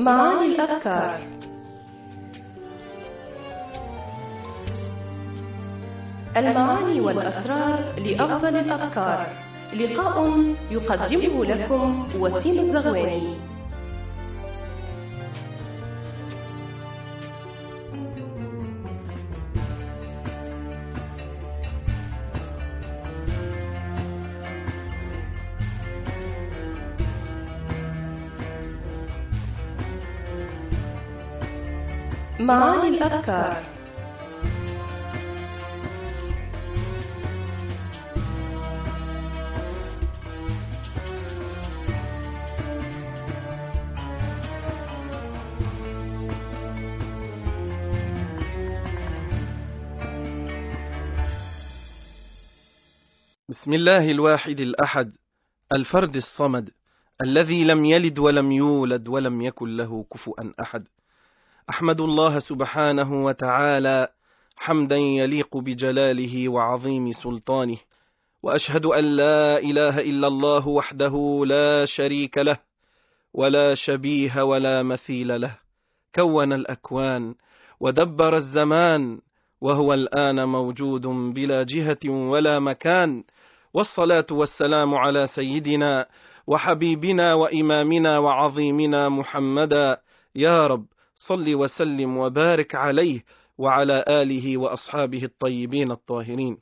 معاني الأفكار. المعاني والأسرار لأفضل الأفكار. لقاء يقدمه لكم وسيم الزغواني. معاني الأفكار. بسم الله الواحد الأحد الفرد الصمد الذي لم يلد ولم يولد ولم يكن له كفوا أحد. أحمد الله سبحانه وتعالى حمدا يليق بجلاله وعظيم سلطانه، وأشهد أن لا إله إلا الله وحده لا شريك له ولا شبيه ولا مثيل له، كون الأكوان ودبر الزمان وهو الآن موجود بلا جهة ولا مكان. والصلاة والسلام على سيدنا وحبيبنا وإمامنا وعظيمنا محمدا. يا رب صل وسلم وبارك عليه وعلى آله وأصحابه الطيبين الطاهرين.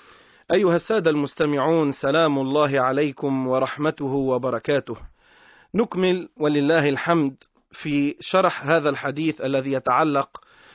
أيها السادة المستمعون، سلام الله عليكم ورحمته وبركاته. نكمل ولله الحمد في شرح هذا الحديث الذي يتعلق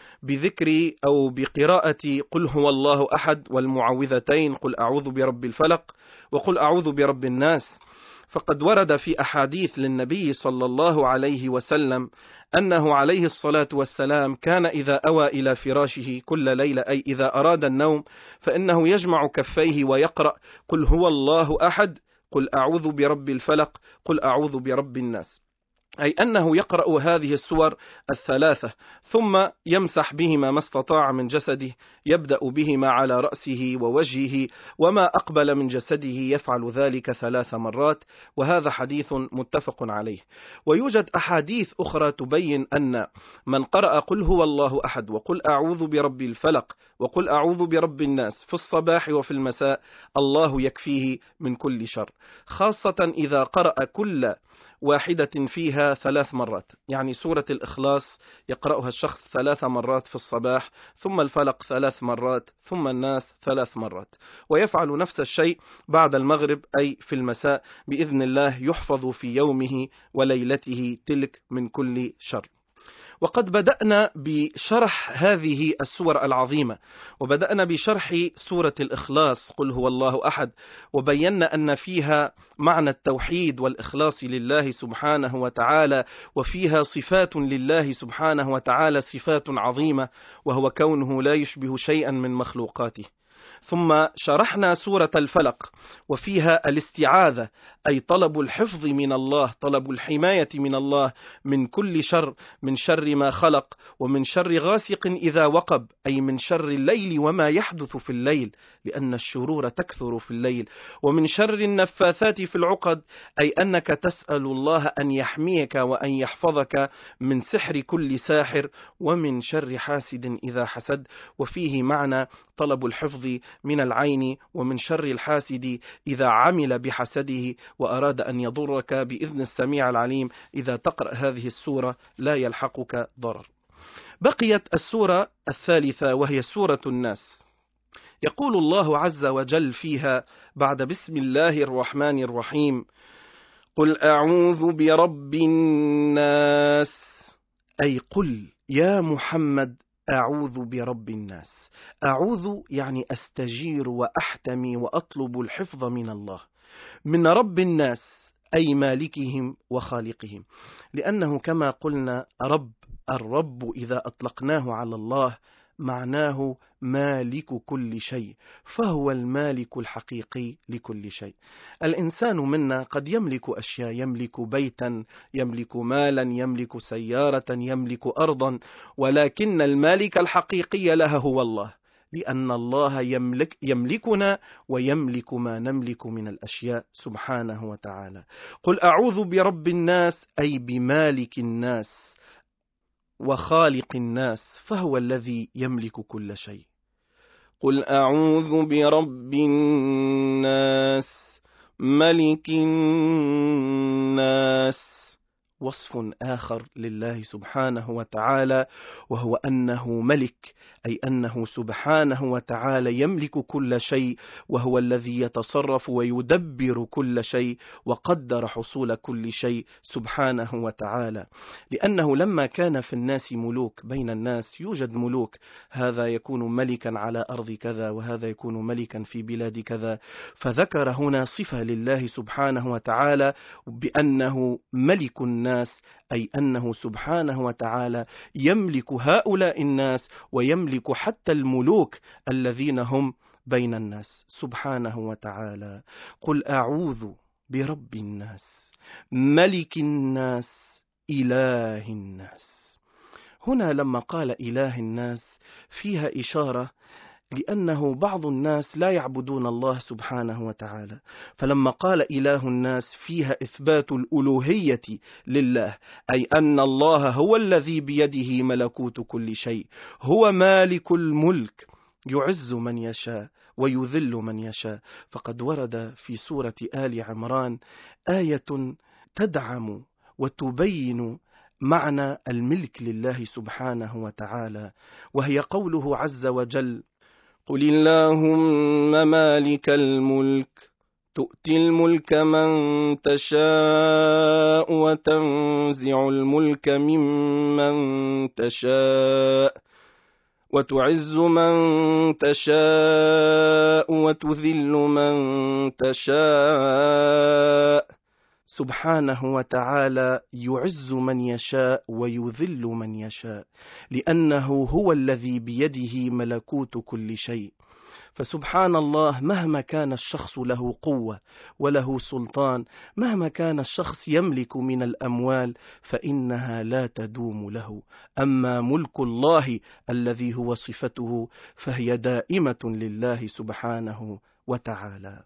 بذكر أو بقراءة قل هو الله أحد والمعوذتين، قل أعوذ برب الفلق وقل أعوذ برب الناس. فقد ورد في أحاديث للنبي صلى الله عليه وسلم أنه عليه الصلاة والسلام كان إذا أوى إلى فراشه كل ليلة، أي إذا أراد النوم، فإنه يجمع كفيه ويقرأ قل هو الله أحد، قل أعوذ برب الفلق، قل أعوذ برب الناس، أي أنه يقرأ هذه السور الثلاثة ثم يمسح بهما ما استطاع من جسده، يبدأ بهما على رأسه ووجهه وما أقبل من جسده، يفعل ذلك 3 مرات، وهذا حديث متفق عليه. ويوجد أحاديث أخرى تبين أن من قرأ قل هو الله أحد وقل أعوذ برب الفلق وقل أعوذ برب الناس في الصباح وفي المساء الله يكفيه من كل شر، خاصة إذا قرأ كل واحدة فيها 3 مرات، يعني سورة الإخلاص يقرأها الشخص 3 مرات في الصباح، ثم الفلق 3 مرات، ثم الناس 3 مرات، ويفعل نفس الشيء بعد المغرب أي في المساء، بإذن الله يحفظ في يومه وليلته تلك من كل شر. وقد بدأنا بشرح هذه السور العظيمة، وبدأنا بشرح سورة الإخلاص قل هو الله أحد، وبينا أن فيها معنى التوحيد والإخلاص لله سبحانه وتعالى، وفيها صفات لله سبحانه وتعالى صفات عظيمة، وهو كونه لا يشبه شيئا من مخلوقاته. ثم شرحنا سورة الفلق وفيها الاستعاذة، أي طلب الحفظ من الله، طلب الحماية من الله من كل شر، من شر ما خلق، ومن شر غاسق إذا وقب، أي من شر الليل وما يحدث في الليل، لأن الشرور تكثر في الليل، ومن شر النفاثات في العقد، أي أنك تسأل الله أن يحميك وأن يحفظك من سحر كل ساحر، ومن شر حاسد إذا حسد، وفيه معنى طلب الحفظ من العين ومن شر الحاسد إذا عمل بحسده وأراد أن يضرك، بإذن السميع العليم إذا تقرأ هذه السورة لا يلحقك ضرر. بقيت السورة الثالثة وهي سورة الناس. يقول الله عز وجل فيها بعد بسم الله الرحمن الرحيم قل أعوذ برب الناس، أي قل يا محمد أعوذ برب الناس. أعوذ يعني أستجير وأحتمي وأطلب الحفظ من الله، من رب الناس أي مالكهم وخالقهم، لأنه كما قلنا الرب إذا أطلقناه على الله معناه مالك كل شيء، فهو المالك الحقيقي لكل شيء. الإنسان منا قد يملك أشياء، يملك بيتا، يملك مالا، يملك سيارة، يملك أرضا، ولكن المالك الحقيقي لها هو الله، لأن الله يملكنا ويملك ما نملك من الأشياء سبحانه وتعالى. قل أعوذ برب الناس أي بمالك الناس، وخالق الناس، فهو الذي يملك كل شيء. قل أعوذ برب الناس ملك الناس. وصف آخر لله سبحانه وتعالى، وهو أنه ملك، أي أنه سبحانه وتعالى يملك كل شيء، وهو الذي يتصرف ويدبر كل شيء وقدر حصول كل شيء سبحانه وتعالى. لأنه لما كان في الناس ملوك، بين الناس يوجد ملوك، هذا يكون ملكا على أرض كذا، وهذا يكون ملكا في بلاد كذا، فذكر هنا صفة لله سبحانه وتعالى بأنه ملك الناس، أي أنه سبحانه وتعالى يملك هؤلاء الناس ويملك حتى الملوك الذين هم بين الناس سبحانه وتعالى. قل أعوذ برب الناس ملك الناس إله الناس. هنا لما قال إله الناس فيها إشارة، لأنه بعض الناس لا يعبدون الله سبحانه وتعالى، فلما قال إله الناس فيها إثبات الألوهية لله، أي أن الله هو الذي بيده ملكوت كل شيء، هو مالك الملك، يعز من يشاء ويذل من يشاء. فقد ورد في سورة آل عمران آية تدعم وتبين معنى الملك لله سبحانه وتعالى، وهي قوله عز وجل: قل اللهم مالك الملك تؤتي الملك من تشاء وتنزع الملك ممن تشاء وتعز من تشاء وتذل من تشاء. سبحانه وتعالى يعز من يشاء ويذل من يشاء، لأنه هو الذي بيده ملكوت كل شيء. فسبحان الله، مهما كان الشخص له قوة وله سلطان، مهما كان الشخص يملك من الأموال، فإنها لا تدوم له. أما ملك الله الذي هو صفته فهي دائمة لله سبحانه وتعالى.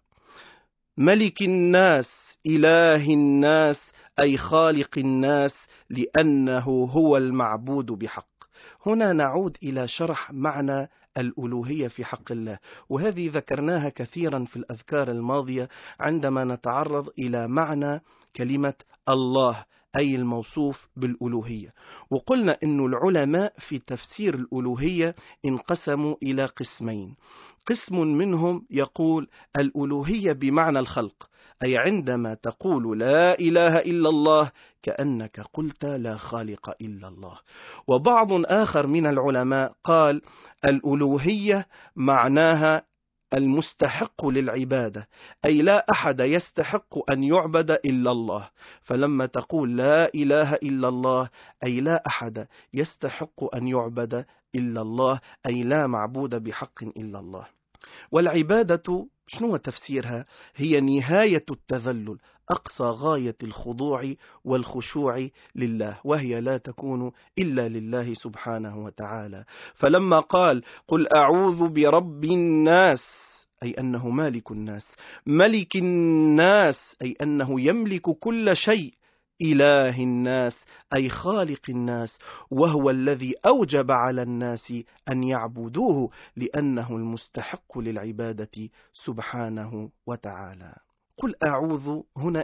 ملك الناس إله الناس، أي خالق الناس، لأنه هو المعبود بحق. هنا نعود إلى شرح معنى الألوهية في حق الله، وهذه ذكرناها كثيرا في الأذكار الماضية عندما نتعرض إلى معنى كلمة الله، أي الموصوف بالألوهية. وقلنا أن العلماء في تفسير الألوهية انقسموا إلى قسمين. قسم منهم يقول الألوهية بمعنى الخلق، أي عندما تقول لا إله إلا الله كأنك قلت لا خالق إلا الله. وبعض آخر من العلماء قال الألوهية معناها المستحق للعبادة، أي لا أحد يستحق أن يعبد إلا الله. فلما تقول لا إله إلا الله أي لا أحد يستحق أن يعبد إلا الله، أي لا معبود بحق إلا الله. والعبادة شنو تفسيرها؟ هي نهاية التذلل، أقصى غاية الخضوع والخشوع لله، وهي لا تكون إلا لله سبحانه وتعالى. فلما قال قل أعوذ برب الناس، أي أنه مالك الناس، ملك الناس، أي أنه يملك كل شيء، إله الناس، أي خالق الناس، وهو الذي أوجب على الناس أن يعبدوه لأنه المستحق للعبادة سبحانه وتعالى. قل أعوذ هنا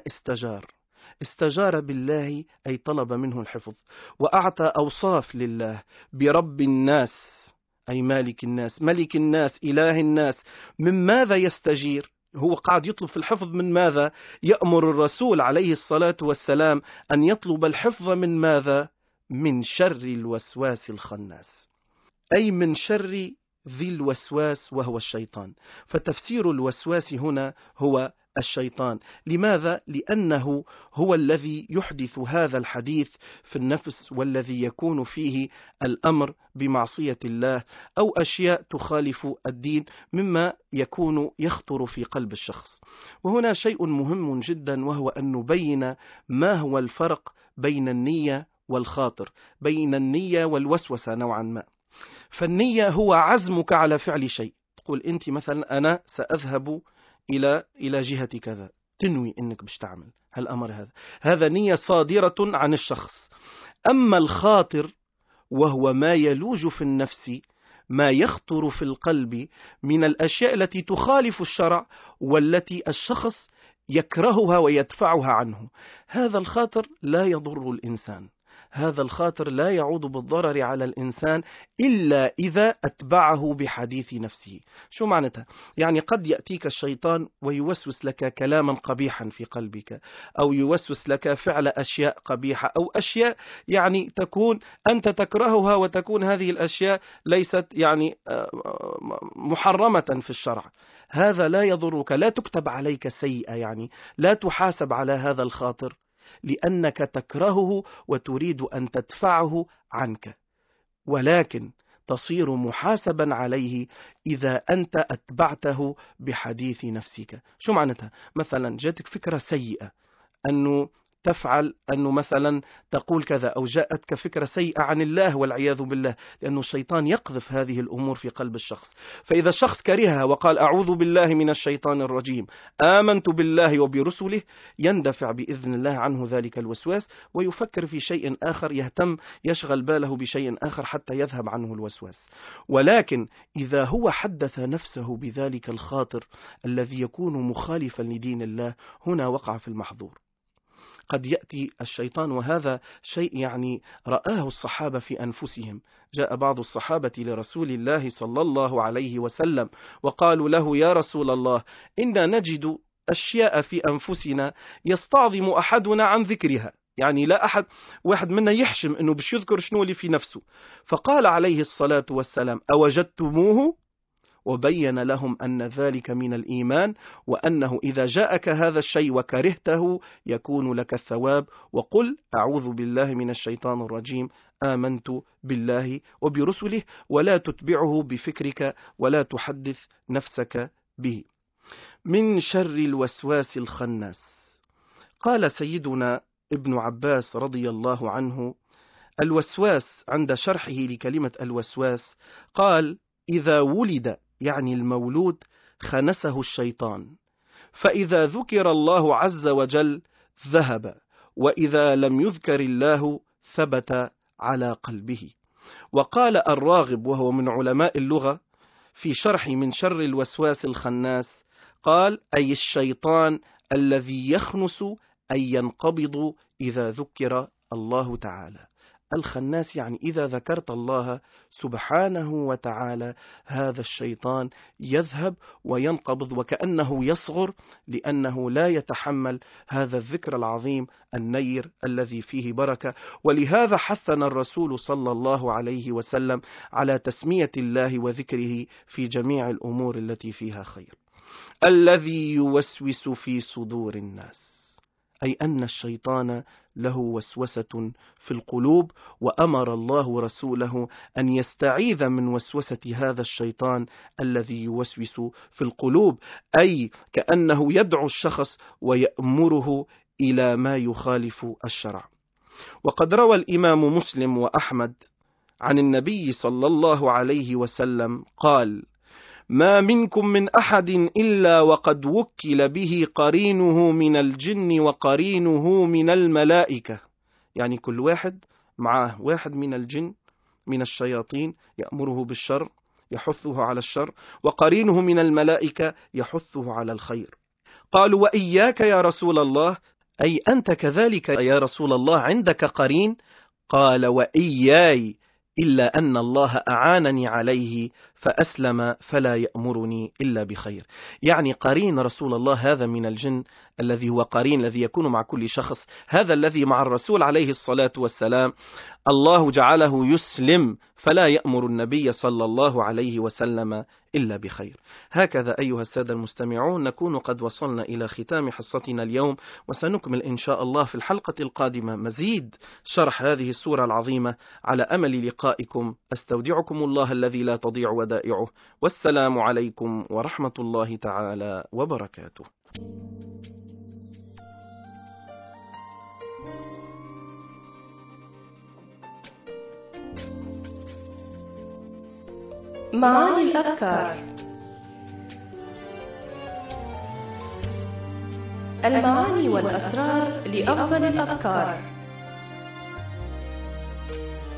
استجار بالله، أي طلب منه الحفظ، وأعطى أوصاف لله برب الناس، أي مالك الناس، ملك الناس، إله الناس. من ماذا يستجير؟ هو قاعد يطلب في الحفظ من ماذا؟ يأمر الرسول عليه الصلاة والسلام أن يطلب الحفظ من ماذا؟ من شر الوسواس الخناس، أي من شر ذي الوسواس وهو الشيطان. فتفسير الوسواس هنا هو الشيطان. لماذا؟ لأنه هو الذي يحدث هذا الحديث في النفس، والذي يكون فيه الأمر بمعصية الله أو أشياء تخالف الدين مما يكون يخطر في قلب الشخص. وهنا شيء مهم جدا، وهو أن نبين ما هو الفرق بين النية والخاطر، بين النية والوسوسة نوعا ما. فالنية هو عزمك على فعل شيء، تقول أنت مثلا أنا سأذهب إلى جهة كذا، تنوي أنك باش تعمل هالأمر هذا نية صادرة عن الشخص. أما الخاطر وهو ما يلوج في النفس، ما يخطر في القلب من الأشياء التي تخالف الشرع والتي الشخص يكرهها ويدفعها عنه. هذا الخاطر لا يضر الإنسان، هذا الخاطر لا يعود بالضرر على الإنسان إلا إذا أتبعه بحديث نفسه. شو معناتها؟ يعني قد يأتيك الشيطان ويوسوس لك كلاما قبيحا في قلبك، أو يوسوس لك فعل أشياء قبيحة، أو أشياء يعني تكون أنت تكرهها، وتكون هذه الأشياء ليست يعني محرمة في الشرع. هذا لا يضرك، لا تكتب عليك سيئة، يعني لا تحاسب على هذا الخاطر، لأنك تكرهه وتريد أن تدفعه عنك، ولكن تصير محاسبا عليه إذا أنت أتبعته بحديث نفسك. شو معناتها؟ مثلا جاتك فكرة سيئة أنه تفعل، أنه مثلا تقول كذا، أو جاءتك فكرة سيئة عن الله والعياذ بالله، لأنه الشيطان يقذف هذه الأمور في قلب الشخص. فإذا الشخص كرهها وقال أعوذ بالله من الشيطان الرجيم، آمنت بالله وبرسله، يندفع بإذن الله عنه ذلك الوسواس، ويفكر في شيء آخر، يهتم يشغل باله بشيء آخر حتى يذهب عنه الوسواس. ولكن إذا هو حدث نفسه بذلك الخاطر الذي يكون مخالفا لدين الله، هنا وقع في المحظور. قد يأتي الشيطان، وهذا شيء يعني رآه الصحابة في أنفسهم. جاء بعض الصحابة لرسول الله صلى الله عليه وسلم وقالوا له يا رسول الله، إنا نجد أشياء في أنفسنا يستعظم أحدنا عن ذكرها، يعني لا واحد منا يحشم أنه بش يذكر شنو اللي في نفسه. فقال عليه الصلاة والسلام أوجدتموه؟ وبين لهم أن ذلك من الإيمان، وأنه إذا جاءك هذا الشيء وكرهته يكون لك الثواب، وقل أعوذ بالله من الشيطان الرجيم، آمنت بالله وبرسله، ولا تتبعه بفكرك ولا تحدث نفسك به. من شر الوسواس الخناس. قال سيدنا ابن عباس رضي الله عنه الوسواس عند شرحه لكلمة الوسواس، قال إذا ولد، يعني المولود، خنسه الشيطان، فإذا ذكر الله عز وجل ذهب، وإذا لم يذكر الله ثبت على قلبه. وقال الراغب وهو من علماء اللغة في شرح من شر الوسواس الخناس، قال أي الشيطان الذي يخنس أي ينقبض إذا ذكر الله تعالى. الخناس يعني إذا ذكرت الله سبحانه وتعالى هذا الشيطان يذهب وينقبض، وكأنه يصغر، لأنه لا يتحمل هذا الذكر العظيم النير الذي فيه بركة. ولهذا حثنا الرسول صلى الله عليه وسلم على تسمية الله وذكره في جميع الأمور التي فيها خير. الذي يوسوس في صدور الناس، أي أن الشيطان له وسوسة في القلوب، وأمر الله رسوله أن يستعيذ من وسوسة هذا الشيطان الذي يوسوس في القلوب، أي كأنه يدعو الشخص ويأمره إلى ما يخالف الشرع. وقد روى الإمام مسلم وأحمد عن النبي صلى الله عليه وسلم قال ما منكم من أحد إلا وقد وكل به قرينه من الجن وقرينه من الملائكة، يعني كل واحد معه واحد من الجن من الشياطين يأمره بالشر يحثه على الشر، وقرينه من الملائكة يحثه على الخير. قالوا وإياك يا رسول الله، أي أنت كذلك يا رسول الله عندك قرين؟ قال وإياي، إلا أن الله أعانني عليه فأسلم فلا يأمرني إلا بخير. يعني قرين رسول الله هذا من الجن الذي هو قرين الذي يكون مع كل شخص، هذا الذي مع الرسول عليه الصلاة والسلام الله جعله يسلم فلا يأمر النبي صلى الله عليه وسلم إلا بخير. هكذا أيها السادة المستمعون نكون قد وصلنا إلى ختام حصتنا اليوم، وسنكمل إن شاء الله في الحلقة القادمة مزيد شرح هذه السورة العظيمة. على أمل لقائكم أستودعكم الله الذي لا تضيع ودائعه، والسلام عليكم ورحمة الله تعالى وبركاته. معاني الأذكار. المعاني والأسرار لأفضل الأذكار.